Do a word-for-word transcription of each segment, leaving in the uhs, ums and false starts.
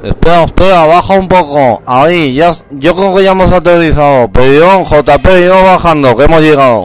Espera, espera, baja un poco. Ahí, ya, yo creo que ya hemos aterrizado. Perdigón, J P, ido bajando, que hemos llegado.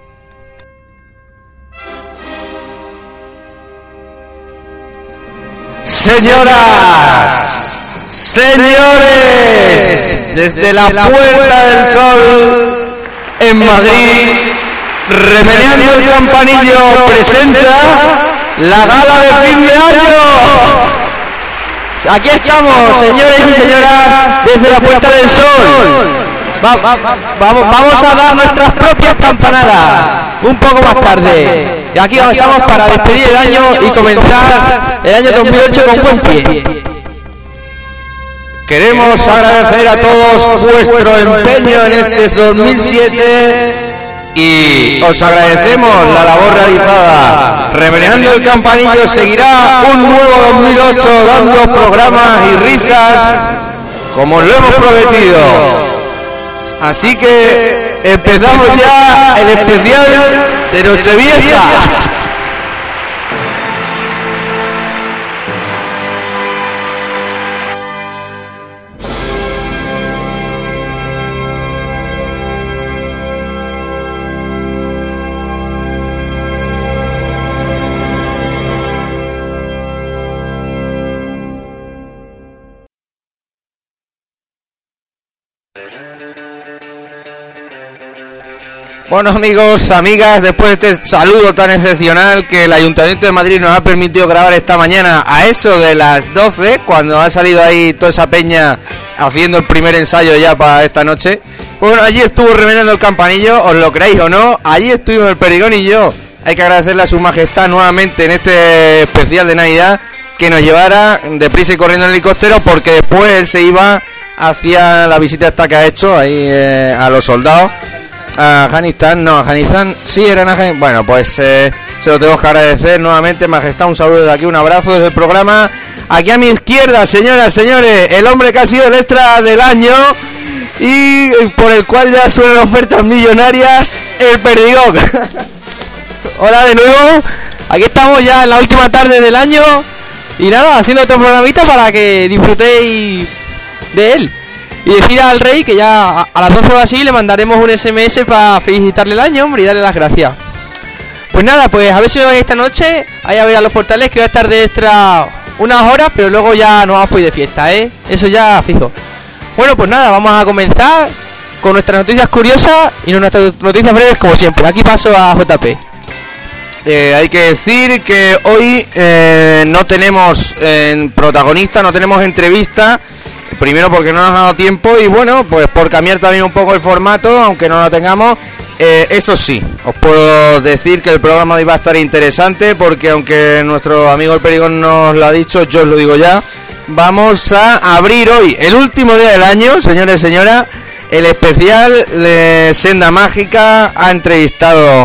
Señoras, señores, desde la Puerta del Sol en Madrid, Remediando el Campanillo presenta la gala de fin de año. Aquí estamos, señores y señoras, desde la Puerta del Sol. Va, va, va, vamos, vamos a dar nuestras propias campanadas un poco más tarde. Y aquí estamos para despedir el año y comenzar el año dos mil ocho con buen pie. Queremos agradecer a todos vuestro empeño en este dos mil siete y os agradecemos la labor realizada. Remediando el Campanillo seguirá un nuevo dos mil ocho dando programas y risas como lo hemos prometido. Así que empezamos ya el especial de Nochevieja. Bueno, amigos, amigas, después de este saludo tan excepcional que el Ayuntamiento de Madrid nos ha permitido grabar esta mañana a eso de las doce, cuando ha salido ahí toda esa peña haciendo el primer ensayo ya para esta noche. Bueno, allí estuvo Remediando el Campanillo, os lo creéis o no, allí estuvimos el Perdigón y yo. Hay que agradecerle a su majestad nuevamente en este especial de Navidad que nos llevara deprisa y corriendo en helicóptero, porque después él se iba hacia la visita esta que ha hecho ahí eh, a los soldados. A Afganistán, no, Afganistán, sí, eran Afganistán. Bueno, pues eh, se lo tengo que agradecer nuevamente, majestad, un saludo desde aquí, un abrazo desde el programa. Aquí a mi izquierda, señoras, señores, el hombre que ha sido el extra del año y por el cual ya suenan ofertas millonarias, el Perdigón. Hola de nuevo, aquí estamos ya en la última tarde del año y nada, haciendo otro programita para que disfrutéis de él. Y decir al rey que ya a las doce o así le mandaremos un S M S para felicitarle el año, hombre, y darle las gracias. Pues nada, pues a ver si me vais esta noche ahí a ver a los portales, que voy a estar de extra unas horas, pero luego ya nos vamos a ir de fiesta, ¿eh? Eso ya fijo. Bueno, pues nada, vamos a comenzar con nuestras noticias curiosas y nuestras noticias breves como siempre. Aquí paso a J P. Eh, hay que decir que hoy eh, no tenemos eh, protagonista, no tenemos entrevista. Primero porque no nos ha dado tiempo y bueno, pues por cambiar también un poco el formato, aunque no lo tengamos. Eh, eso sí, os puedo decir que el programa de hoy va a estar interesante, porque aunque nuestro amigo el Perdigón nos lo ha dicho, yo os lo digo ya, vamos a abrir hoy, el último día del año, señores y señoras, el especial de Senda Mágica. Ha entrevistado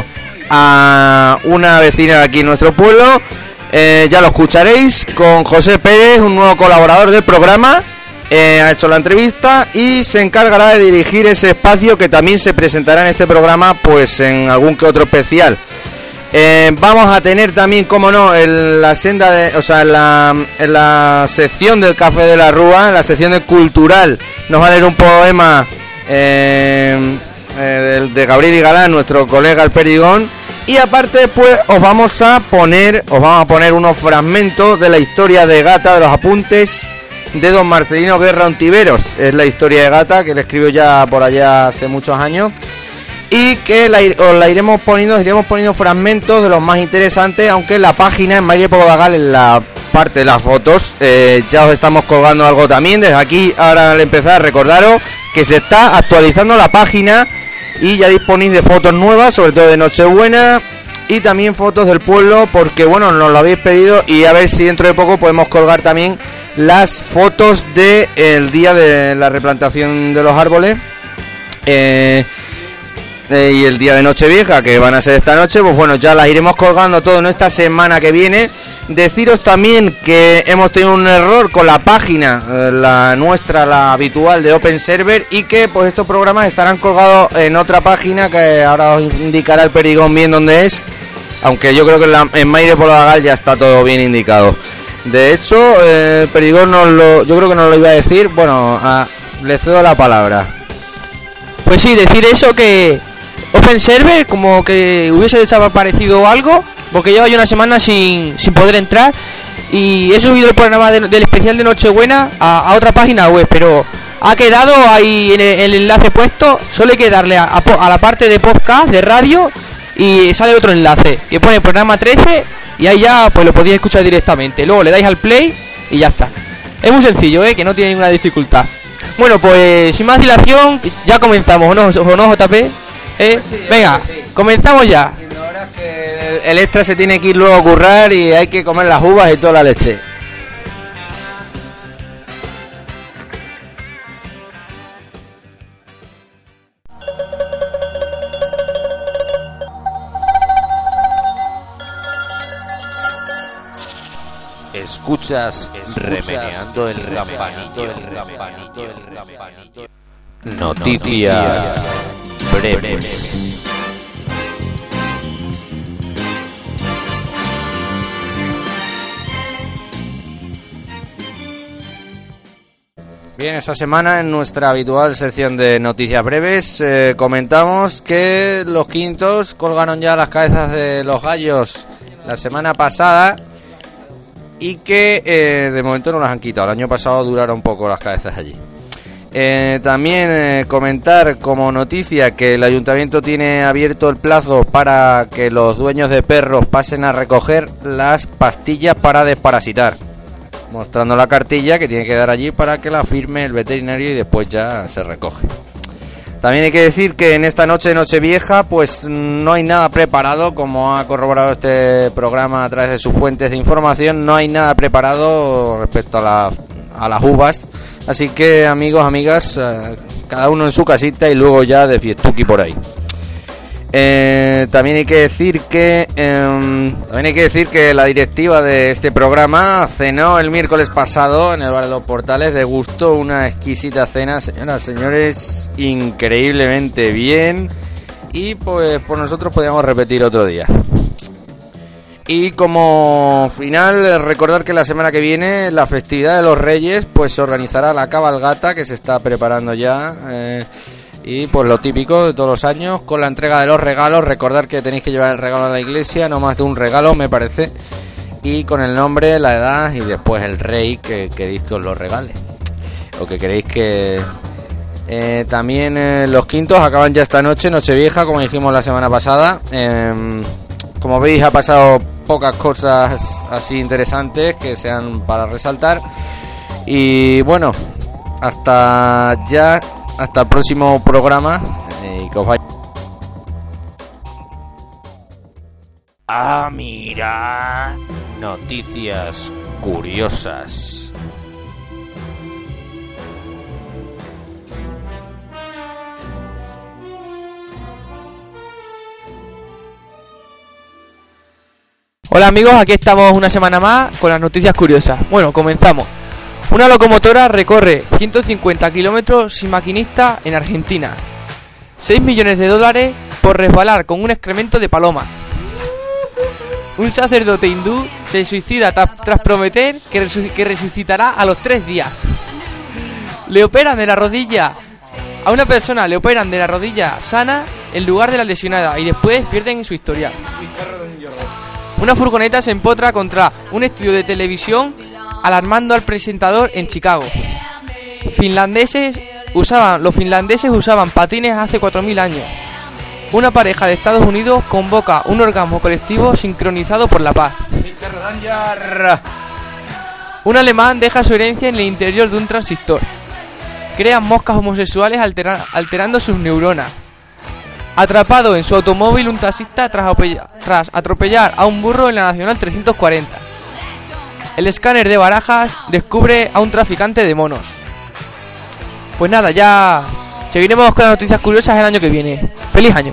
a una vecina de aquí en nuestro pueblo, eh, ya lo escucharéis, con José Pérez, un nuevo colaborador del programa. Eh, ha hecho la entrevista y se encargará de dirigir ese espacio que también se presentará en este programa, pues en algún que otro especial. Eh, vamos a tener también, como no, en la senda de, o sea, en la, en la sección del Café de la Rúa, en la sección de cultural, nos va a leer un poema eh, eh, de, de Gabriel y Galán, nuestro colega el Perdigón. Y aparte, pues os vamos a poner, os vamos a poner unos fragmentos de la historia de Gata, de los apuntes de don Marcelino Guerra Ontiveros. Es la historia de Gata, que le escribió ya por allá hace muchos años, y que la, os la iremos poniendo, iremos poniendo fragmentos de los más interesantes, aunque en la página, en María Pogodagal, en la parte de las fotos, eh, ya os estamos colgando algo también. Desde aquí, ahora al empezar, recordaros que se está actualizando la página y ya disponéis de fotos nuevas, sobre todo de Nochebuena, y también fotos del pueblo, porque bueno, nos lo habéis pedido, y a ver si dentro de poco podemos colgar también las fotos del de día de la replantación de los árboles eh, eh, y el día de Nochevieja, que van a ser esta noche. Pues bueno, ya las iremos colgando todo en esta semana que viene. Deciros también que hemos tenido un error con la página, eh, la nuestra, la habitual de Open Server, y que pues estos programas estarán colgados en otra página que ahora os indicará el Perdigón bien dónde es, aunque yo creo que en, la, en Maire Polodagal ya está todo bien indicado. De hecho, eh, Perdigón nos lo, yo creo que nos lo iba a decir. Bueno, a, le cedo la palabra. Pues sí, decir eso, que Open Server como que hubiese desaparecido algo, porque lleva ya una semana sin, sin poder entrar. Y he subido el programa de, del especial de Nochebuena a, a otra página web, pero ha quedado ahí en el, el enlace puesto. Solo hay que darle a, a, a la parte de podcast, de radio, y sale otro enlace que pone programa trece, y ahí ya pues lo podéis escuchar directamente. Luego le dais al play y ya está. Es muy sencillo, ¿eh? Que no tiene ninguna dificultad. Bueno, pues sin más dilación, ya comenzamos, ¿o no, o no J P? ¿Eh? Pues sí, Venga, sí. Comenzamos ya. Ahora es que el extra se tiene que ir luego a currar y hay que comer las uvas y toda la leche. Escuchas, Remeneando el Campanillo. Noticias breves. Bien, esta semana en nuestra habitual sección de noticias breves eh, comentamos que los quintos colgaron ya las cabezas de los gallos la semana pasada y que eh, de momento no las han quitado. El año pasado duraron un poco las cabezas allí. Eh, también eh, comentar como noticia que el ayuntamiento tiene abierto el plazo para que los dueños de perros pasen a recoger las pastillas para desparasitar, mostrando la cartilla que tiene que dar allí para que la firme el veterinario y después ya se recoge. También hay que decir que en esta noche de Nochevieja pues no hay nada preparado, como ha corroborado este programa a través de sus fuentes de información. No hay nada preparado respecto a, la, a las uvas, así que amigos, amigas, eh, cada uno en su casita y luego ya de fiestuki por ahí. Eh, también hay que decir que eh, también hay que decir que la directiva de este programa cenó el miércoles pasado en el Bar de los Portales. Degustó una exquisita cena, señoras, señores, increíblemente bien, y pues por nosotros podríamos repetir otro día. Y como final, recordar que la semana que viene, la festividad de los Reyes, pues se organizará la cabalgata que se está preparando ya. Eh, Y pues lo típico de todos los años, con la entrega de los regalos. Recordar que tenéis que llevar el regalo a la iglesia, no más de un regalo me parece, y con el nombre, la edad y después el rey que queréis que os lo regale, o que queréis que... Eh, también eh, los quintos acaban ya esta noche, Nochevieja, como dijimos la semana pasada. Eh, como veis, ha pasado pocas cosas así interesantes que sean para resaltar. Y bueno, hasta ya... Hasta el próximo programa eh, y que os vaya. Ah, mira, noticias curiosas. Hola amigos, aquí estamos una semana más con las noticias curiosas. Bueno, comenzamos. Una locomotora recorre ciento cincuenta kilómetros sin maquinista en Argentina. seis millones de dólares por resbalar con un excremento de paloma. Un sacerdote hindú se suicida tras, tras prometer que, resuc- que resucitará a los tres días. Le operan de la rodilla. A una persona le operan de la rodilla sana en lugar de la lesionada y después pierden su historial. Una furgoneta se empotra contra un estudio de televisión, alarmando al presentador en Chicago. Finlandeses usaban, los finlandeses usaban patines hace cuatro mil años. Una pareja de Estados Unidos convoca un orgasmo colectivo sincronizado por la paz. Un alemán deja su herencia en el interior de un transistor. Crean moscas homosexuales altera- alterando sus neuronas. Atrapado en su automóvil un taxista tras, opella- tras atropellar a un burro en la Nacional trescientos cuarenta. El escáner de Barajas descubre a un traficante de monos. Pues nada, ya seguiremos con las noticias curiosas el año que viene. ¡Feliz año!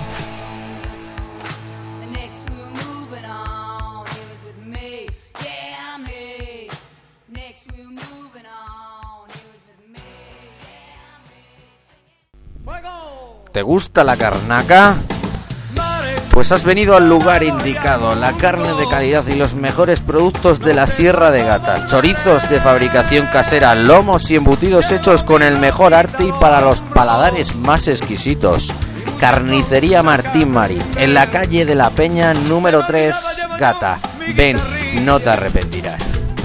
¿Te gusta la carnaca? Pues has venido al lugar indicado, la carne de calidad y los mejores productos de la Sierra de Gata. Chorizos de fabricación casera, lomos y embutidos hechos con el mejor arte y para los paladares más exquisitos. Carnicería Martín Mari, en la calle de la Peña número tres, Gata. Ven, no te arrepentirás.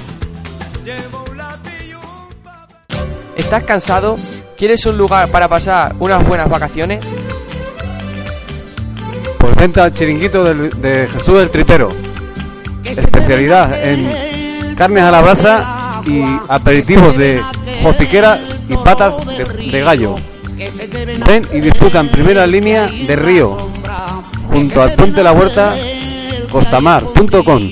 ¿Estás cansado? ¿Quieres un lugar para pasar unas buenas vacaciones? Pues venta al chiringuito del, de Jesús del Tripero. Especialidad en carnes a la brasa y aperitivos de jofiqueras y patas de, de gallo. Ven y disfruta en primera línea de Río, junto al Puente de la Huerta, costamar punto com.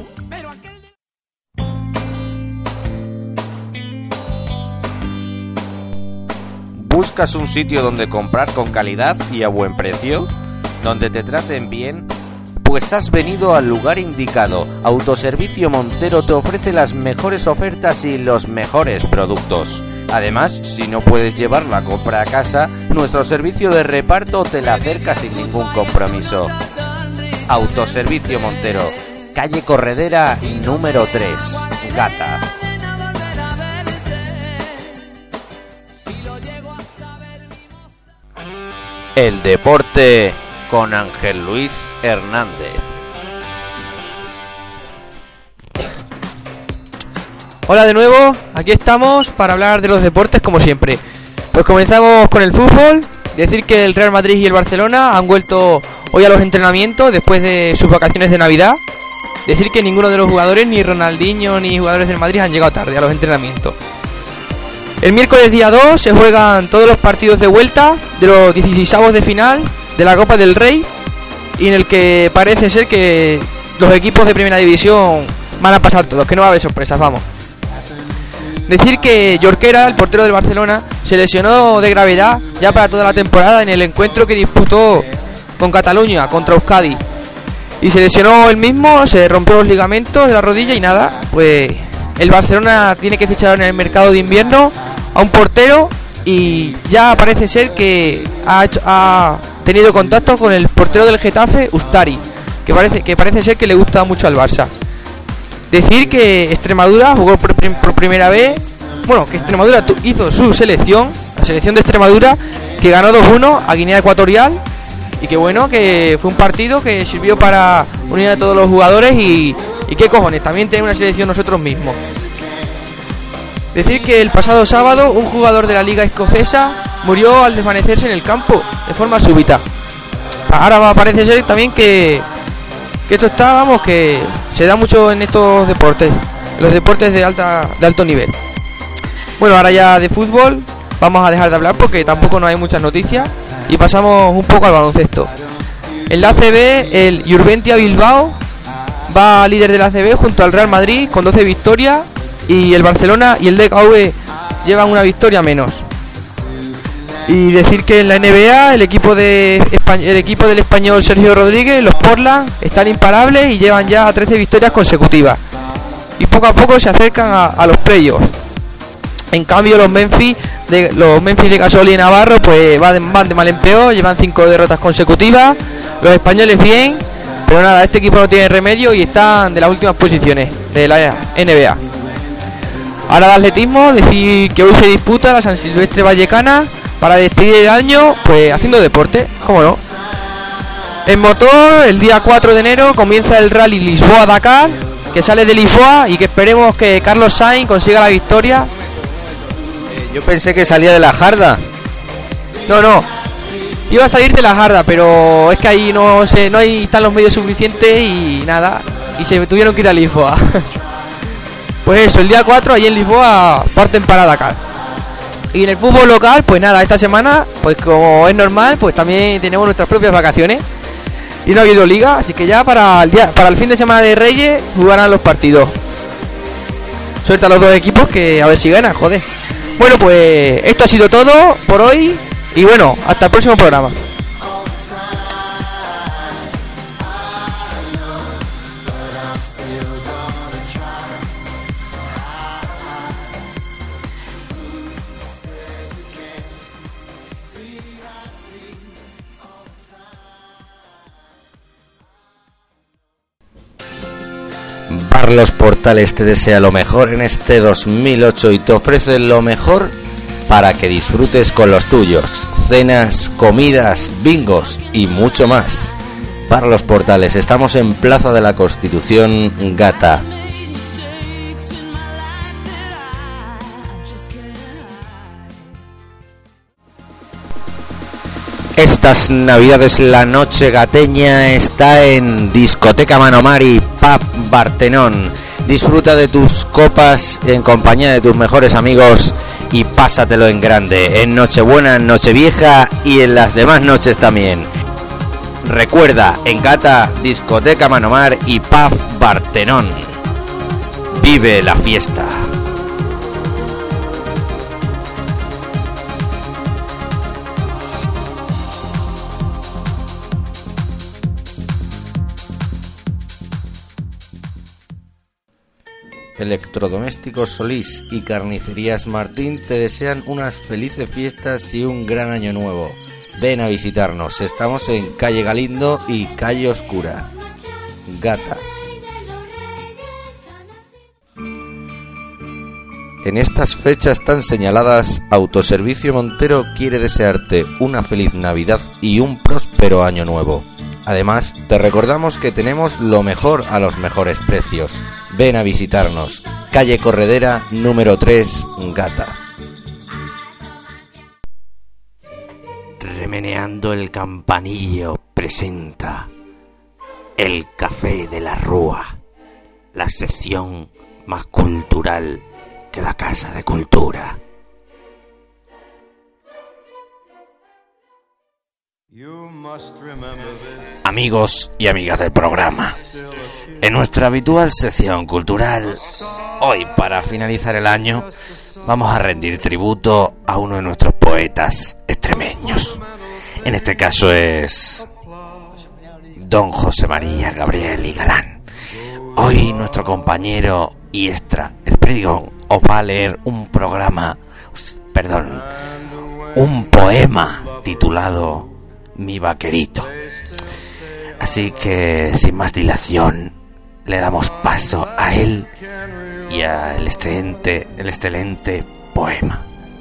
¿Buscas un sitio donde comprar con calidad y a buen precio? ¿Donde te traten bien? Pues has venido al lugar indicado. Autoservicio Montero te ofrece las mejores ofertas y los mejores productos. Además, si no puedes llevar la compra a casa, nuestro servicio de reparto te la acerca sin ningún compromiso. Autoservicio Montero, calle Corredera número tres, Gata. El deporte con Ángel Luis Hernández. Hola de nuevo, aquí estamos para hablar de los deportes como siempre. Pues comenzamos con el fútbol. Decir que el Real Madrid y el Barcelona han vuelto hoy a los entrenamientos después de sus vacaciones de Navidad. Decir que ninguno de los jugadores, ni Ronaldinho ni jugadores del Madrid, han llegado tarde a los entrenamientos. El miércoles día dos se juegan todos los partidos de vuelta de los dieciseisavos de final de la Copa del Rey, y en el que parece ser que los equipos de primera división van a pasar todos, que no va a haber sorpresas, vamos. Decir que Jorquera, el portero del Barcelona, se lesionó de gravedad ya para toda la temporada en el encuentro que disputó con Cataluña contra Euskadi, y se lesionó él mismo, se rompió los ligamentos de la rodilla y nada, pues el Barcelona tiene que fichar en el mercado de invierno a un portero, y ya parece ser que ha, hecho, ha tenido contacto con el portero del Getafe, Ustari, que parece, que parece ser que le gusta mucho al Barça. Decir que Extremadura jugó por, por primera vez, bueno, que Extremadura hizo su selección, la selección de Extremadura, que ganó dos uno a Guinea Ecuatorial, y que bueno, que fue un partido que sirvió para unir a todos los jugadores, y, y qué cojones, también tenemos una selección nosotros mismos. Decir que el pasado sábado un jugador de la liga escocesa murió al desvanecerse en el campo de forma súbita. Ahora parece ser también que, que esto está, vamos, que se da mucho en estos deportes, en los deportes de alta de alto nivel. Bueno, ahora ya de fútbol vamos a dejar de hablar porque tampoco no hay muchas noticias, y pasamos un poco al baloncesto. En la A C B, el Jurventia Bilbao va líder de la A C B junto al Real Madrid con doce victorias, y el Barcelona y el D K V llevan una victoria menos. Y decir que en la N B A el equipo de el equipo del español Sergio Rodríguez, los Portland, están imparables y llevan ya trece victorias consecutivas, y poco a poco se acercan a, a los playoffs. En cambio los Memphis de los Memphis de Gasol y Navarro pues van, van de mal en peor, llevan cinco derrotas consecutivas. Los españoles bien, pero nada, este equipo no tiene remedio y están de las últimas posiciones de la N B A. Ahora de atletismo, decir que hoy se disputa la San Silvestre Vallecana para despedir el año, pues haciendo deporte, cómo no. En motor, el día cuatro de enero comienza el Rally Lisboa-Dakar, que sale de Lisboa y que esperemos que Carlos Sainz consiga la victoria. Eh, yo pensé que salía de la Jarda. No, no, iba a salir de la Jarda, pero es que ahí no sé, no hay están los medios suficientes y nada, y se tuvieron que ir a Lisboa. Pues eso, el día cuatro allí en Lisboa parten para Dakar. Y en el fútbol local, pues nada, esta semana, pues como es normal, pues también tenemos nuestras propias vacaciones y no ha habido liga, así que ya para el día, para el fin de semana de Reyes jugarán los partidos. Suelta a los dos equipos que a ver si ganan, joder. Bueno, pues esto ha sido todo por hoy y bueno, hasta el próximo programa. Parlos Portales te desea lo mejor en este dos mil ocho y te ofrece lo mejor para que disfrutes con los tuyos. Cenas, comidas, bingos y mucho más. Parlos Portales, estamos en Plaza de la Constitución, Gata. Estas navidades la noche gateña está en Discoteca Manomar y Pub Bartenón. Disfruta de tus copas en compañía de tus mejores amigos y pásatelo en grande, en Nochebuena, en Nochevieja y en las demás noches también. Recuerda, en Gata, Discoteca Manomar y Pub Bartenón. Vive la fiesta. Electrodomésticos Solís y Carnicerías Martín te desean unas felices fiestas y un gran año nuevo. Ven a visitarnos, estamos en calle Galindo y calle Oscura, Gata. En estas fechas tan señaladas, Autoservicio Montero quiere desearte una feliz Navidad y un próspero año nuevo. Además, te recordamos que tenemos lo mejor a los mejores precios. Ven a visitarnos. Calle Corredera, número tres, Gata. Remeneando el Campanillo presenta El Café de la Rúa, la sección más cultural que la Casa de Cultura. Amigos y amigas del programa, en nuestra habitual sección cultural, hoy para finalizar el año vamos a rendir tributo a uno de nuestros poetas extremeños. En este caso es don José María Gabriel y Galán. Hoy nuestro compañero y extra, el Perdigón, os va a leer un programa, perdón, un poema titulado Mi Vaquerito. Así que sin más dilación le damos paso a él y al excelente, el excelente poema.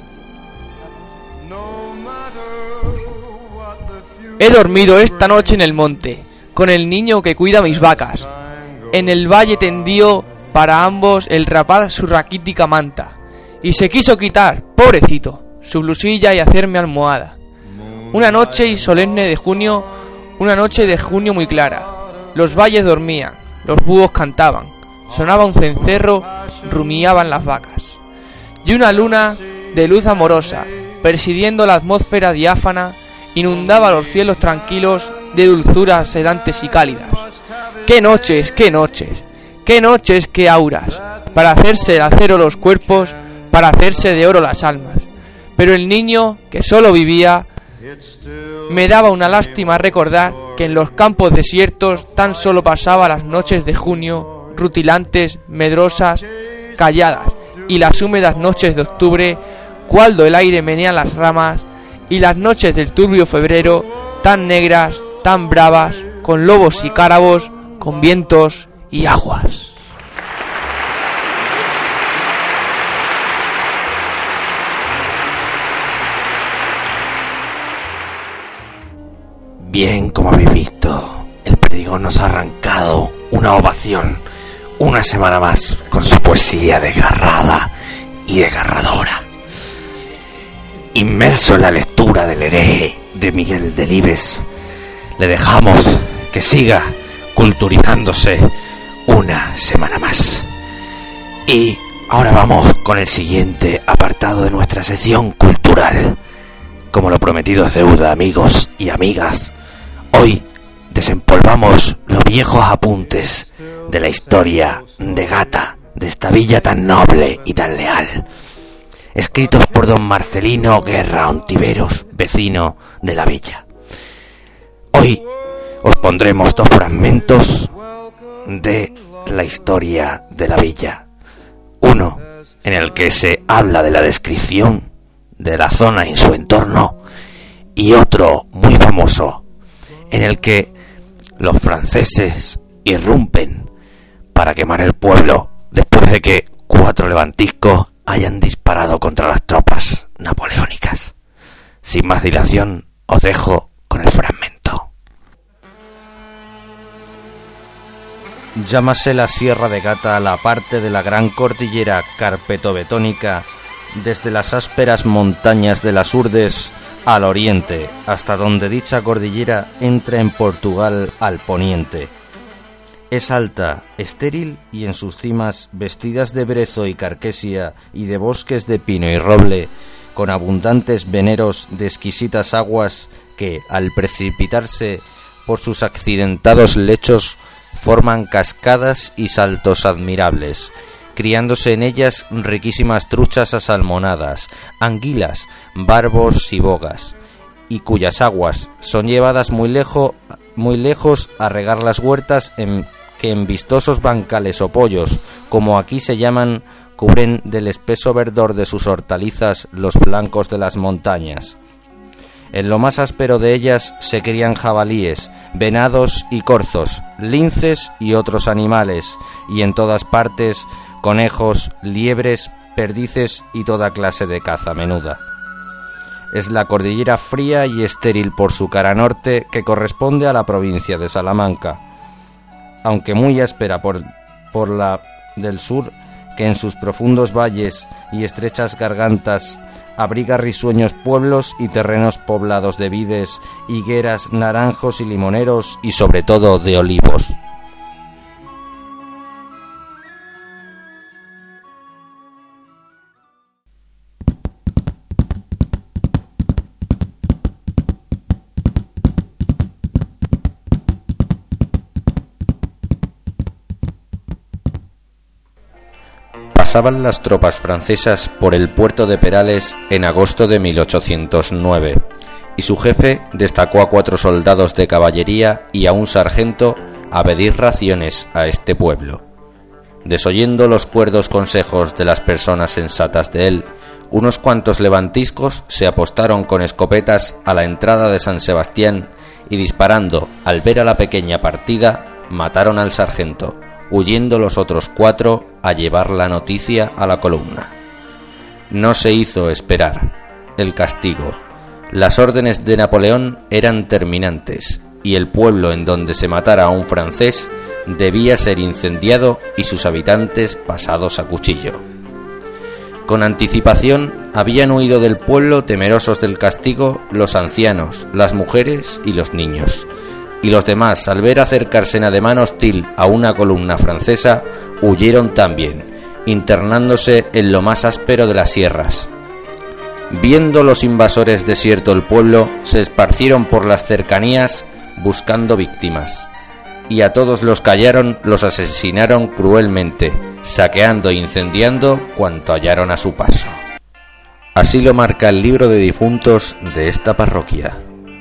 He dormido esta noche en el monte, con el niño que cuida mis vacas. En el valle tendió para ambos el rapaz su raquítica manta, y se quiso quitar, pobrecito, su blusilla y hacerme almohada. Una noche y solemne de junio, una noche de junio muy clara, los valles dormían, los búhos cantaban, sonaba un cencerro, rumiaban las vacas. Y una luna de luz amorosa, presidiendo la atmósfera diáfana, inundaba los cielos tranquilos de dulzuras sedantes y cálidas. ¡Qué noches, qué noches! ¡Qué noches, qué auras! Para hacerse de acero los cuerpos, para hacerse de oro las almas. Pero el niño, que solo vivía, me daba una lástima recordar que en los campos desiertos tan solo pasaba las noches de junio, rutilantes, medrosas, calladas, y las húmedas noches de octubre, cuando el aire menea las ramas, y las noches del turbio febrero, tan negras, tan bravas, con lobos y cárabos, con vientos y aguas. Bien, como habéis visto, el Perdigón nos ha arrancado una ovación una semana más con su poesía desgarrada y desgarradora. Inmerso en la lectura del hereje de Miguel Delibes, le dejamos que siga culturizándose una semana más. Y ahora vamos con el siguiente apartado de nuestra sección cultural. Como lo prometido es deuda, amigos y amigas, hoy desempolvamos los viejos apuntes de la historia de Gata, de esta villa tan noble y tan leal, escritos por don Marcelino Guerra Ontiveros, vecino de la villa. Hoy os pondremos dos fragmentos de la historia de la villa. Uno en el que se habla de la descripción de la zona y su entorno, y otro muy famoso en el que los franceses irrumpen para quemar el pueblo después de que cuatro levantiscos hayan disparado contra las tropas napoleónicas. Sin más dilación, os dejo con el fragmento. Llámase la Sierra de Gata a la parte de la gran cordillera carpetobetónica, desde las ásperas montañas de las Urdes al oriente, hasta donde dicha cordillera entra en Portugal al poniente. Es alta, estéril y en sus cimas, vestidas de brezo y carquesia y de bosques de pino y roble, con abundantes veneros de exquisitas aguas que, al precipitarse por sus accidentados lechos, forman cascadas y saltos admirables, criándose en ellas riquísimas truchas asalmonadas, anguilas, barbos y bogas, y cuyas aguas son llevadas muy lejos, muy lejos a regar las huertas en, que en vistosos bancales o pollos, como aquí se llaman, cubren del espeso verdor de sus hortalizas los flancos de las montañas. En lo más áspero de ellas se crían jabalíes, venados y corzos, linces y otros animales, y en todas partes conejos, liebres, perdices y toda clase de caza menuda. Es la cordillera fría y estéril por su cara norte, que corresponde a la provincia de Salamanca, aunque muy áspera por, por la del sur, que en sus profundos valles y estrechas gargantas abriga risueños pueblos y terrenos poblados de vides, higueras, naranjos y limoneros, y sobre todo de olivos. Pasaban las tropas francesas por el puerto de Perales en agosto de mil ochocientos nueve, y su jefe destacó a cuatro soldados de caballería y a un sargento a pedir raciones a este pueblo. Desoyendo los cuerdos consejos de las personas sensatas de él, unos cuantos levantiscos se apostaron con escopetas a la entrada de San Sebastián y, disparando al ver a la pequeña partida, mataron al sargento, huyendo los otros cuatro a llevar la noticia a la columna. No se hizo esperar el castigo. Las órdenes de Napoleón eran terminantes, y el pueblo en donde se matara a un francés debía ser incendiado y sus habitantes pasados a cuchillo. Con anticipación habían huido del pueblo, temerosos del castigo, los ancianos, las mujeres y los niños. Y los demás, al ver acercarse en ademán hostil a una columna francesa, huyeron también, internándose en lo más áspero de las sierras. Viendo los invasores desierto el pueblo, se esparcieron por las cercanías buscando víctimas, y a todos los que hallaron los asesinaron cruelmente, saqueando e incendiando cuanto hallaron a su paso. Así lo marca el libro de difuntos de esta parroquia.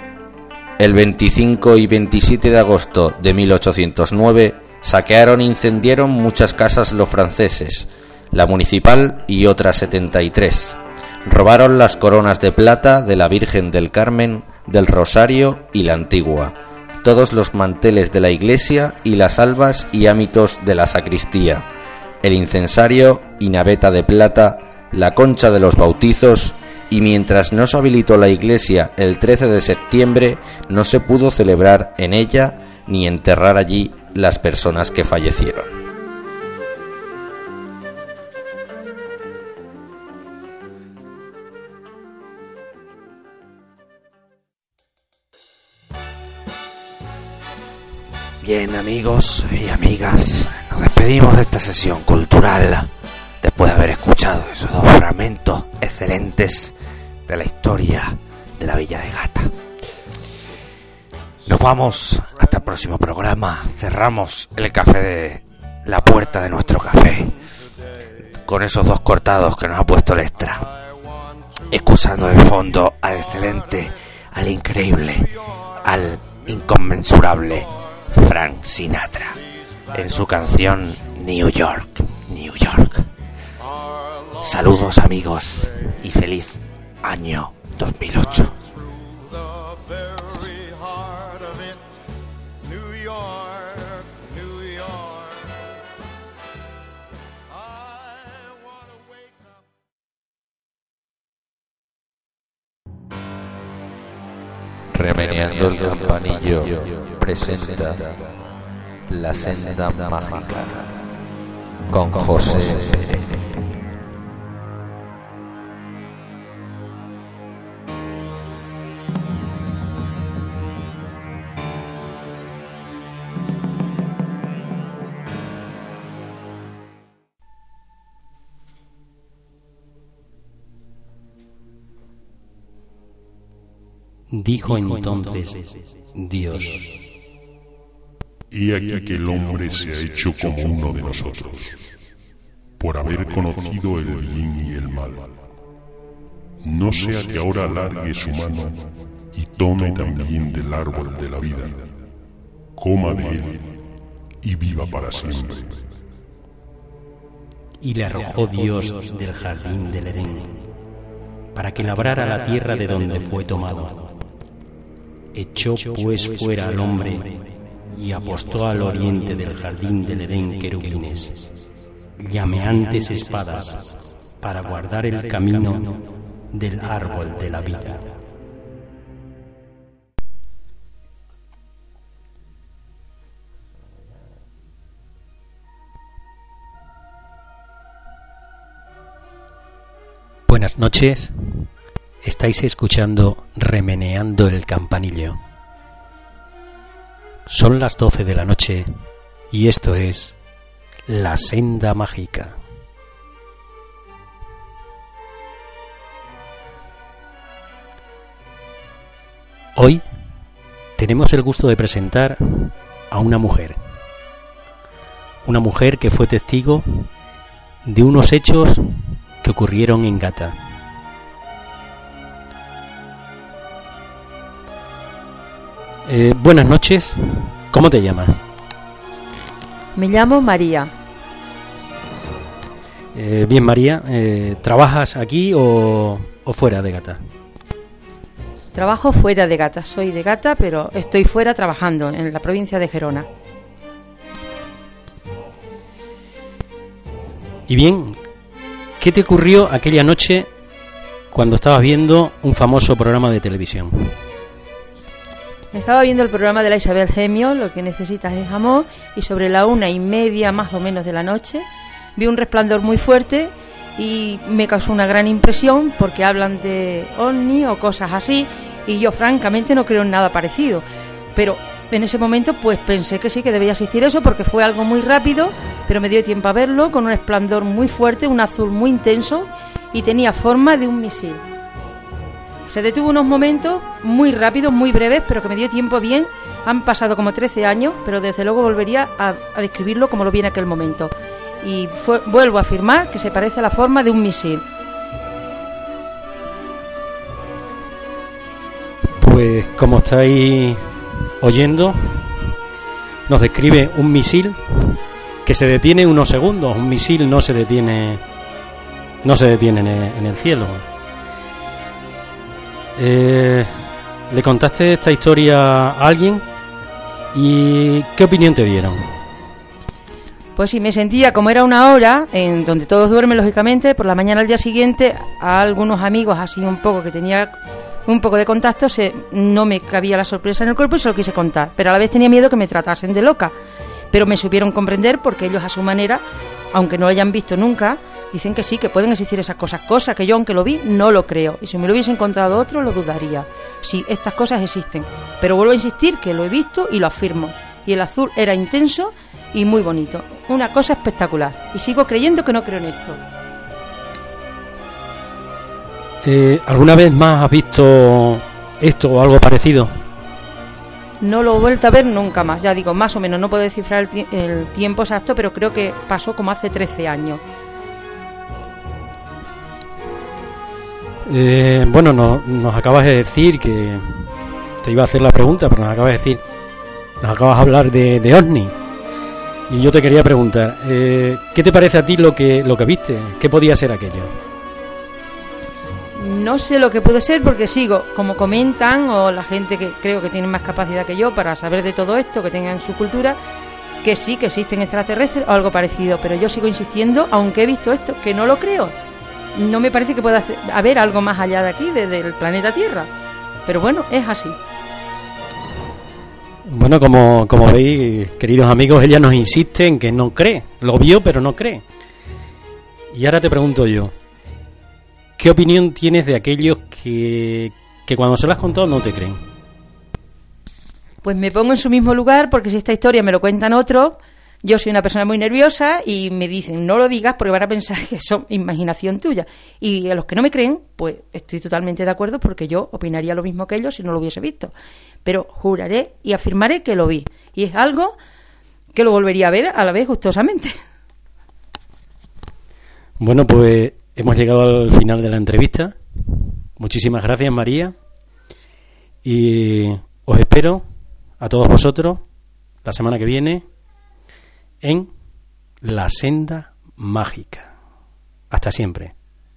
El veinticinco y veintisiete de agosto de mil ochocientos nueve saquearon e incendiaron muchas casas los franceses, la municipal y otras setenta y tres. Robaron las coronas de plata de la Virgen del Carmen, del Rosario y la Antigua, todos los manteles de la iglesia y las albas y ámitos de la sacristía, el incensario y naveta de plata, la concha de los bautizos, y mientras no se habilitó la iglesia el trece de septiembre, no se pudo celebrar en ella ni enterrar allí las personas que fallecieron. Bien, amigos y amigas, nos despedimos de esta sesión cultural después de haber escuchado esos dos fragmentos excelentes de la historia de la Villa de Gata. Nos vamos hasta el próximo programa. Cerramos el café de la puerta de nuestro café con esos dos cortados que nos ha puesto el extra, excusando de fondo al excelente, al increíble, al inconmensurable Frank Sinatra en su canción New York, New York. Saludos, amigos, y feliz año dos mil ocho. Remeneando el campanillo presenta La Senda Mágica con José Pérez. Dijo entonces Dios: He aquí que el hombre se ha hecho como uno de nosotros, por haber conocido el bien y el mal. No sea que ahora alargue su mano y tome también del árbol de la vida, coma de él y viva para siempre. Y le arrojó Dios del jardín del Edén, para que labrara la tierra de donde fue tomado. Echó pues fuera al hombre y apostó al oriente del jardín del Edén querubines, llameantes espadas, para guardar el camino del árbol de la vida. Buenas noches. Estáis escuchando Remeneando el Campanillo. Son las doce de la noche y esto es La Senda Mágica. Hoy tenemos el gusto de presentar a una mujer. Una mujer que fue testigo de unos hechos que ocurrieron en Gata. Eh, buenas noches, ¿cómo te llamas? Me llamo María. Eh, bien, María, eh, ¿trabajas aquí o, o fuera de Gata? Trabajo fuera de Gata, soy de Gata, pero estoy fuera trabajando en la provincia de Gerona. Y bien, ¿qué te ocurrió aquella noche cuando estabas viendo un famoso programa de televisión? Estaba viendo el programa de la Isabel Gemio, Lo que necesitas es amor, y sobre la una y media más o menos de la noche vi un resplandor muy fuerte y me causó una gran impresión porque hablan de ovni o cosas así y yo francamente no creo en nada parecido, pero en ese momento pues pensé que sí, que debía existir eso porque fue algo muy rápido, pero me dio tiempo a verlo con un resplandor muy fuerte, un azul muy intenso y tenía forma de un misil. Se detuvo unos momentos muy rápidos, muy breves, pero que me dio tiempo bien. Han pasado como trece años, pero desde luego volvería a, a describirlo como lo vi en aquel momento. Y fue, vuelvo a afirmar que se parece a la forma de un misil. Pues como estáis oyendo, nos describe un misil que se detiene unos segundos. Un misil no se detiene, no se detiene en el, en el cielo. Eh, ¿Le contaste esta historia a alguien? ¿Y qué opinión te dieron? Pues sí, me sentía como era una hora en donde todos duermen lógicamente, por la mañana al día siguiente a algunos amigos así un poco que tenía un poco de contacto, se, no me cabía la sorpresa en el cuerpo y se lo quise contar, pero a la vez tenía miedo que me tratasen de loca, pero me supieron comprender porque ellos a su manera, aunque no lo hayan visto nunca, dicen que sí, que pueden existir esas cosas, cosas que yo aunque lo vi no lo creo, y si me lo hubiese encontrado otro lo dudaría. Sí, estas cosas existen, pero vuelvo a insistir que lo he visto y lo afirmo, y el azul era intenso y muy bonito, una cosa espectacular, y sigo creyendo que no creo en esto. Eh, ¿Alguna vez más has visto esto o algo parecido? No lo he vuelto a ver nunca más, ya digo, más o menos, no puedo descifrar el, ti- el tiempo exacto, pero creo que pasó como hace trece años. Eh, bueno, no, nos acabas de decir que te iba a hacer la pregunta, pero nos acabas de decir, nos acabas de hablar de, de ovni. Y yo te quería preguntar, eh, ¿qué te parece a ti lo que lo que viste? ¿Qué podía ser aquello? No sé lo que puede ser porque sigo, como comentan, o la gente que creo que tiene más capacidad que yo para saber de todo esto, que tengan su cultura, que sí, que existen extraterrestres o algo parecido, pero yo sigo insistiendo, aunque he visto esto, que no lo creo. No me parece que pueda haber algo más allá de aquí, desde el planeta Tierra. Pero bueno, es así. Bueno, como, como veis, queridos amigos, ella nos insiste en que no cree. Lo vio, pero no cree. Y ahora te pregunto yo, ¿qué opinión tienes de aquellos que, que cuando se lo has contado no te creen? Pues me pongo en su mismo lugar, porque si esta historia me lo cuentan otros, yo soy una persona muy nerviosa y me dicen, no lo digas porque van a pensar que son imaginación tuya. Y a los que no me creen, pues estoy totalmente de acuerdo, porque yo opinaría lo mismo que ellos si no lo hubiese visto. Pero juraré y afirmaré que lo vi. Y es algo que lo volvería a ver a la vez gustosamente. Bueno, pues hemos llegado al final de la entrevista. Muchísimas gracias, María. Y os espero a todos vosotros la semana que viene en La Senda Mágica. Hasta siempre.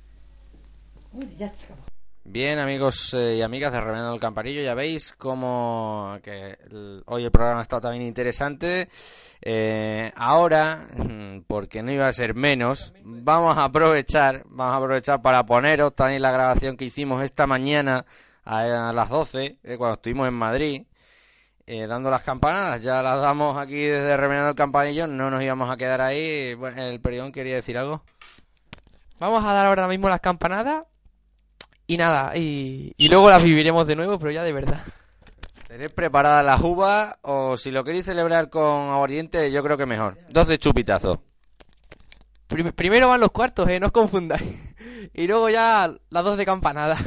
Bien, amigos eh, y amigas de Remediando el Campanillo, ya veis cómo que el, hoy el programa ha estado también interesante. Eh, ahora, porque no iba a ser menos, vamos a aprovechar, vamos a aprovechar para poneros también la grabación que hicimos esta mañana a, a las doce, eh, cuando estuvimos en Madrid. Eh, dando las campanadas, ya las damos aquí desde Remediando el Campanillo, no nos íbamos a quedar ahí. Bueno, el Perdigón quería decir algo. Vamos a dar ahora mismo las campanadas y nada, y, y luego las viviremos de nuevo, pero ya de verdad. ¿Tenéis preparadas las uvas o si lo queréis celebrar con aguardiente, yo creo que mejor? Dos de chupitazo. Prim- primero van los cuartos, eh, no os confundáis. Y luego ya las dos de campanada.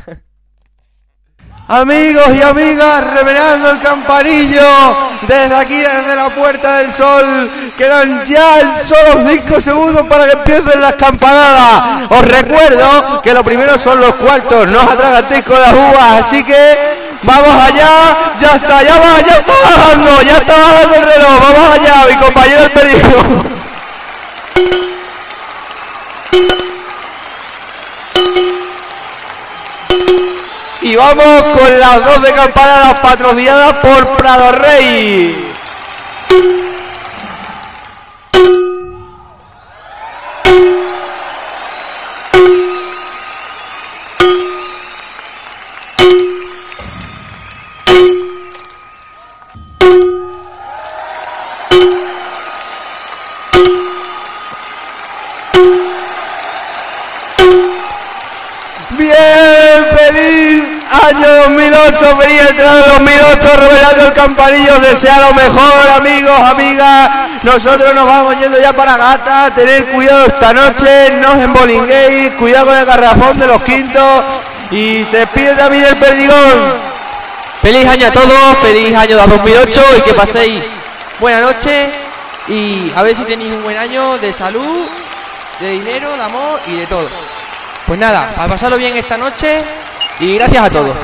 Amigos y amigas, Remediando el Campanillo, desde aquí, desde la Puerta del Sol, quedan ya solo cinco segundos para que empiecen las campanadas. Os recuerdo que lo primero son los cuartos, no os atragantéis con las uvas, así que vamos allá, ya está, ya va, ya está bajando, ya está bajando el reloj, vamos allá, mi compañero el Perdigón. Y vamos con las dos de campanadas patrocinadas por Prado Rey. Año dos mil ocho, feliz entrada de dos mil ocho, Remediando el Campanillo, desea lo mejor, amigos, amigas. Nosotros nos vamos yendo ya para Gata. Tener cuidado esta noche, no os embolinguéis, cuidado con el garrafón de los quintos. Y se pide también el Perdigón. Feliz año a todos, feliz año de dos mil ocho y que paséis buena noche. Y a ver si tenéis un buen año de salud, de dinero, de amor y de todo. Pues nada, a pasarlo bien esta noche. Y gracias a todos.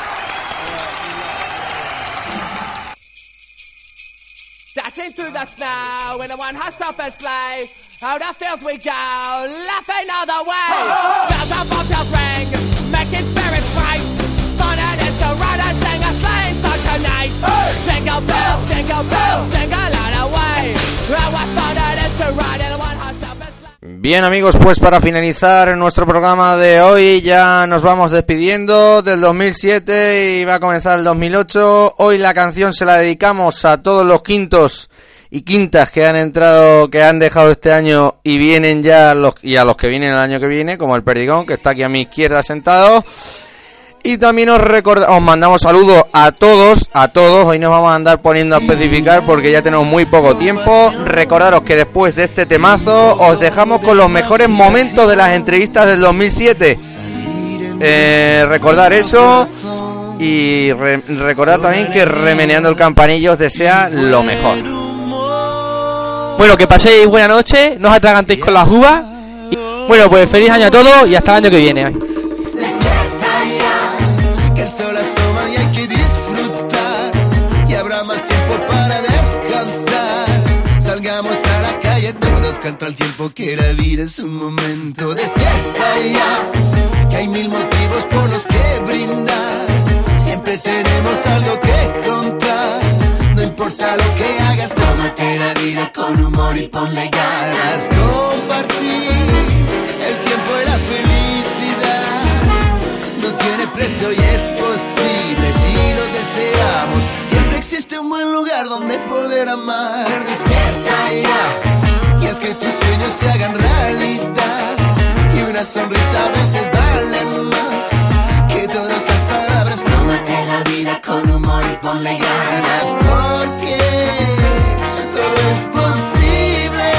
Dashing through the snow in a one horse open sleigh. Out the fields we go, laughing all the way. Bells on bobtails ring, making spirits bright. Fun it is to ride and sing a sleighing song tonight. Jingle bells, jingle bells, jingle all the way. Oh, what fun it is to ride in a one horse open sleigh. Bien, amigos, pues para finalizar nuestro programa de hoy ya nos vamos despidiendo del dos mil siete y va a comenzar el dos mil ocho. Hoy la canción se la dedicamos a todos los quintos y quintas que han entrado, que han dejado este año y vienen ya los, y a los que vienen el año que viene, como el Perdigón, que está aquí a mi izquierda sentado. Y también os record- os mandamos saludos a todos, a todos. Hoy nos vamos a andar poniendo a especificar porque ya tenemos muy poco tiempo. Recordaros que después de este temazo os dejamos con los mejores momentos de las entrevistas del dos mil siete. Eh, recordar eso y re- recordar también que Remediando el Campanillo os desea lo mejor. Bueno, que paséis buena noche, no os atragantéis con las uvas. Y, bueno, pues feliz año a todos y hasta el año que viene. Que el sol asoma y hay que disfrutar y habrá más tiempo para descansar. Salgamos a la calle todos contra el tiempo, que la vida es un momento. Despierta ya, que hay mil motivos por los que brindar. Siempre tenemos algo que contar. No importa lo que hagas, tómate la vida con humor y ponle ganas. Compartir el tiempo y la felicidad no tiene precio y es posible si lo deseamos. Siempre existe un buen lugar ilusión de poder amar. Despierta ya, y es que tus sueños se hagan realidad. Y una sonrisa a veces vale más que todas las palabras. Tómate la vida con humor y ponle ganas, porque todo es posible.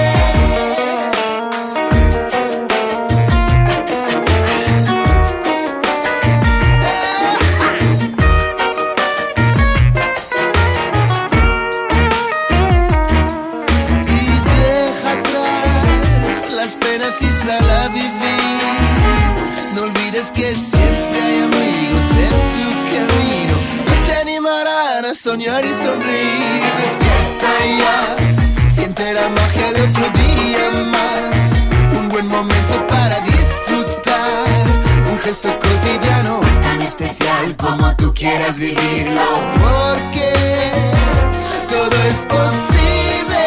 Y deja atrás las penas y sal a vivir. No olvides que siempre hay amigos en tu camino que te animarán a soñar y sonreír. Despierta ya, siente la magia de otro día más. Un buen momento para disfrutar, un gesto cotidiano es tan especial como tú quieras vivirlo, porque todo es posible.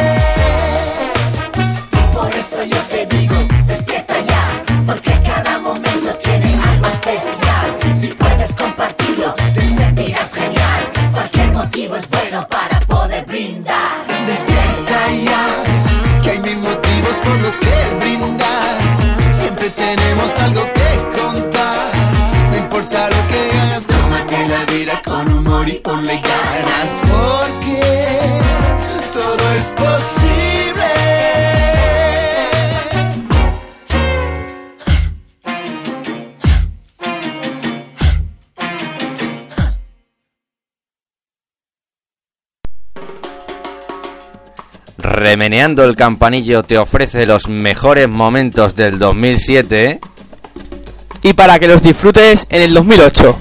Por eso yo te digo, despierta ya, porque cada momento tiene algo especial. Si puedes compartirlo, te sentirás genial. Cualquier motivo es bueno para poder brindar. Despierta ya, que hay mil motivos por los que brindar. Siempre tenemos algo que contar. No importa lo que hagas, tómate la vida con humor y ponle ganas, porque todo es posible. Remeneando el Campanillo te ofrece los mejores momentos del dos mil siete y para que los disfrutes en el dos mil ocho.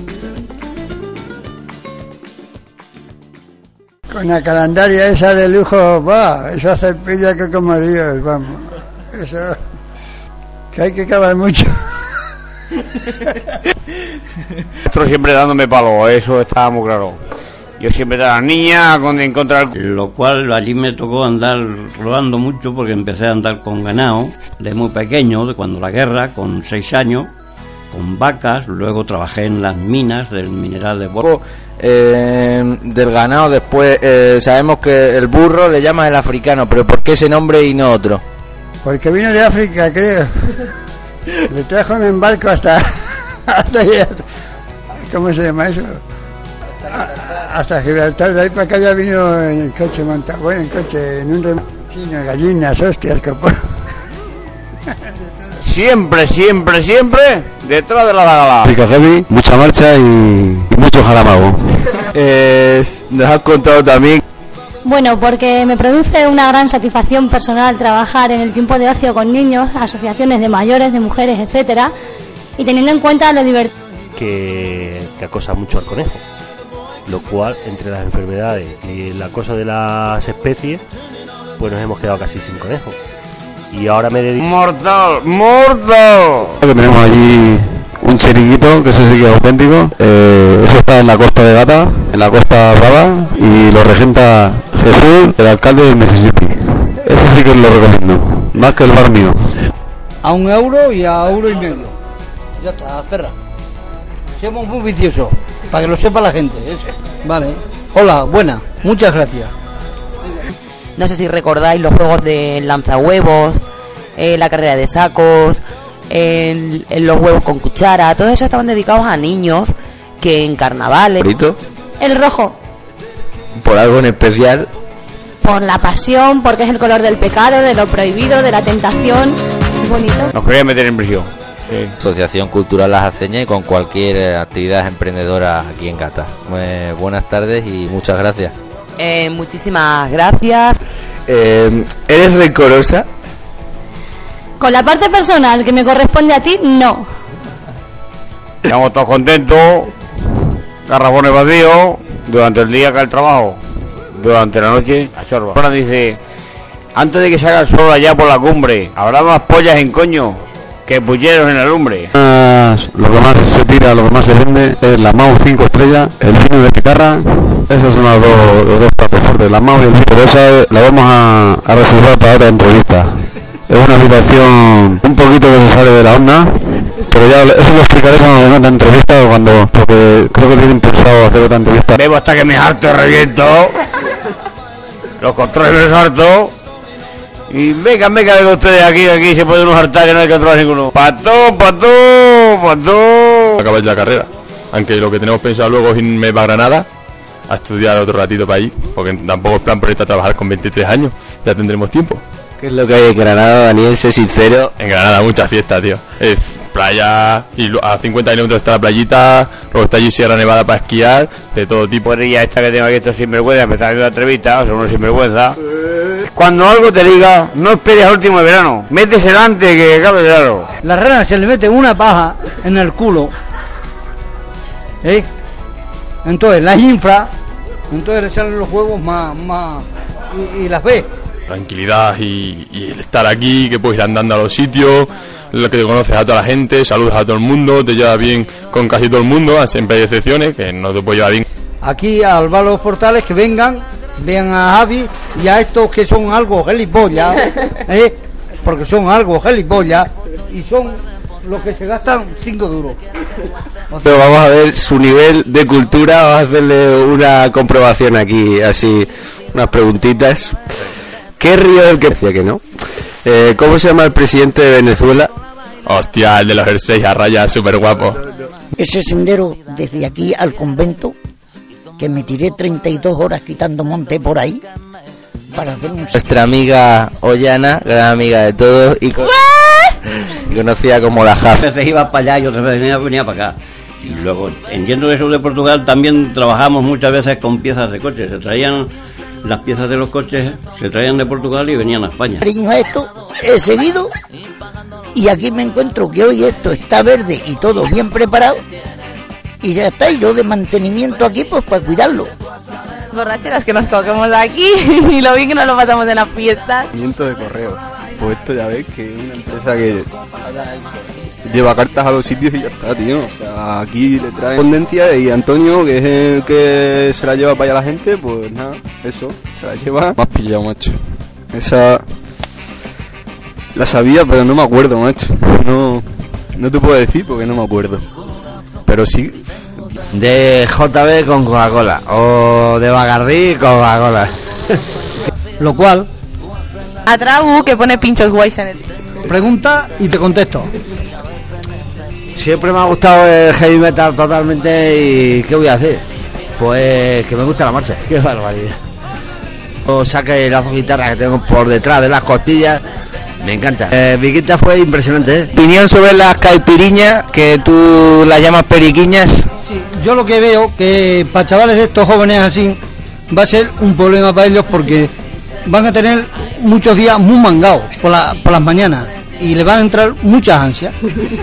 Con la calendaria esa de lujo, va, esa cepilla que como Dios, vamos, eso, que hay que cavar mucho. Otro siempre dándome palo, eso está muy claro. Yo siempre era la niña con encontrar... Lo cual allí me tocó andar rodando mucho porque empecé a andar con ganado de muy pequeño, de cuando la guerra, con seis años, con vacas. Luego trabajé en las minas del mineral de Borgo. Eh, del ganado después, eh, sabemos que el burro le llaman el africano, pero ¿por qué ese nombre y no otro? Porque vino de África, creo. Le trajo en barco hasta... hasta, hasta ¿cómo se llama eso? Hasta Gibraltar, de ahí para acá ya vino en el coche montado, bueno, en coche, en un remolino, gallinas, hostias, capó. Siempre, siempre, siempre detrás de la Dagala. Pica heavy, mucha marcha y, y mucho jaramago. Eh, nos has contado también. Bueno, porque me produce una gran satisfacción personal trabajar en el tiempo de ocio con niños, asociaciones de mayores, de mujeres, etcétera, y teniendo en cuenta lo divertido que, que acosa mucho al conejo, lo cual entre las enfermedades y la cosa de las especies, pues nos hemos quedado casi sin conejo. Y ahora me dedico... ¡Mortal! ¡Mortal! Tenemos allí un chiringuito que ese sí que es auténtico. Eh, eso está en la Costa de Gata, en la Costa Brava, y lo regenta Jesús, el alcalde de Mississippi. Ese sí que lo recomiendo, más que el bar mío. A un euro y a euro y medio. Ya está, perra. Somos muy viciosos, para que lo sepa la gente. Eso. Vale. Hola, buena. Muchas gracias. No sé si recordáis los juegos de lanzahuevos, eh, la carrera de sacos, eh, los huevos con cuchara. Todos esos estaban dedicados a niños que en carnavales. ¿Bonito? El rojo. ¿Por algo en especial? Por la pasión, porque es el color del pecado, de lo prohibido, de la tentación. Es bonito. Nos quería meter en prisión. Sí. Asociación Cultural Las Aceñas y con cualquier eh, actividad emprendedora aquí en Gata. Eh, buenas tardes y muchas gracias. Eh, muchísimas gracias. Eh, ¿Eres rencorosa? Con la parte personal que me corresponde a ti, no. Estamos todos contentos, garrafones vacíos, durante el día acá el trabajo, durante la noche a chorba. Ahora dice, antes de que se haga el sol allá por la cumbre, habrá más pollas en coño que pulleros en la lumbre. Lo que más se tira, lo que más se vende es la M A U cinco estrellas, el vino de guitarra. Esos son los dos, los dos platos fuertes, la M A U y el vino. Pero esa la vamos a, a reservar para otra entrevista. Es una habitación un poquito que se sale de la onda, pero ya eso lo explicaré cuando venga otra entrevista o cuando, porque creo que tiene impulsado hacer otra entrevista. Bebo hasta que me harto, reviento. Los controles me los harto. Y venga, venga, venga ustedes aquí, aquí se pueden unos hartar que no hay que controlar ninguno. ¡Pato, pato, pato! Acabar la carrera, aunque lo que tenemos pensado luego es irme para Granada a estudiar otro ratito para ahí, porque tampoco es plan por a trabajar con veintitrés años, ya tendremos tiempo. ¿Qué es lo que hay en Granada, Daniel? Sé sincero. En Granada mucha fiesta, tío. Es playa, y a cincuenta kilómetros está la playita, luego está allí Sierra Nevada para esquiar, de todo tipo. Pues ya esta que tengo aquí, estos sinvergüenza, me está haciendo la entrevista, o sea, unos sinvergüenza. Cuando algo te diga, no esperes al último de verano, métese antes que acabe el verano. La rana se le mete una paja en el culo, ¿eh? Entonces las infra, entonces le salen los huevos más, más y, y las ve. Tranquilidad y, y el estar aquí, que puedes ir andando a los sitios, lo que te conoces a toda la gente, saludas a todo el mundo, te llevas bien con casi todo el mundo, siempre hay excepciones que no te puedes llevar bien. Aquí al bar Los Portales que vengan, vean a Javi y a estos que son algo gilipollas, ¿eh? Porque son algo gilipollas y son los que se gastan cinco duros. O sea, pero vamos a ver su nivel de cultura, vamos a hacerle una comprobación aquí, así, unas preguntitas. ¿Qué río es el que decía que no? Eh, ¿Cómo se llama el presidente de Venezuela? Hostia, el de los jerseys a rayas, súper guapo. Ese sendero desde aquí al convento, que me tiré treinta y dos horas quitando monte por ahí para hacer un... Nuestra amiga Ollana, gran amiga de todos y, con... y conocida como la Jaf. A veces iba para allá y otras veces venía, venía para acá. Y luego, en yendo de sur de Portugal, también trabajamos muchas veces con piezas de coches. Se traían las piezas de los coches, se traían de Portugal y venían a España. Cariño a esto, he seguido y aquí me encuentro que hoy esto está verde y todo bien preparado. Y ya está, y yo de mantenimiento aquí pues para cuidarlo. Borracheras que nos cogemos aquí y lo bien que nos lo pasamos en las fiestas. Miento de correo. Pues esto ya ves que es una empresa que lleva cartas a los sitios y ya está, tío. O sea, aquí le traen correspondencia y Antonio, que es el que se la lleva para allá la gente, pues nada, eso, se la lleva. Más pillado, macho. Esa la sabía, pero no me acuerdo, macho. No, no te puedo decir porque no me acuerdo. Pero sí. De J B con Coca-Cola o de Bacardí con Coca-Cola. Lo cual a Trabu que pone pinchos guays en el... Pregunta y te contesto. Siempre me ha gustado el heavy metal totalmente y ¿qué voy a hacer? Pues que me gusta la marcha. Qué barbaridad. O saque el lazo de guitarra que tengo por detrás de las costillas. Me encanta. Eh, mi guitarra fue impresionante, ¿eh? Opinión sobre las caipiriñas, que tú las llamas periquiñas. Sí, yo lo que veo que para chavales de estos jóvenes así va a ser un problema para ellos porque van a tener muchos días muy mangados por, la, por las mañanas y les van a entrar muchas ansias.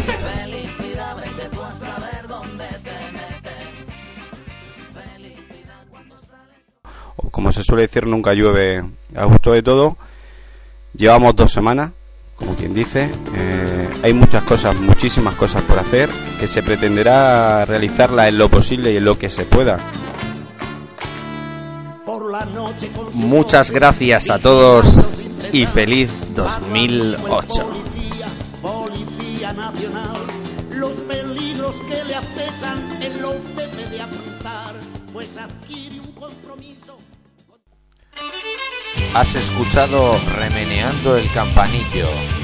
Como se suele decir, nunca llueve a gusto de todo. Llevamos dos semanas, como quien dice. Eh, hay muchas cosas, muchísimas cosas por hacer, que se pretenderá realizarlas en lo posible y en lo que se pueda. Muchas gracias a todos y feliz dos mil ocho. Policía Nacional, los peligros que le acechan en los debe de afrontar, pues adquiere un compromiso. Has escuchado Remeneando el Campanillo.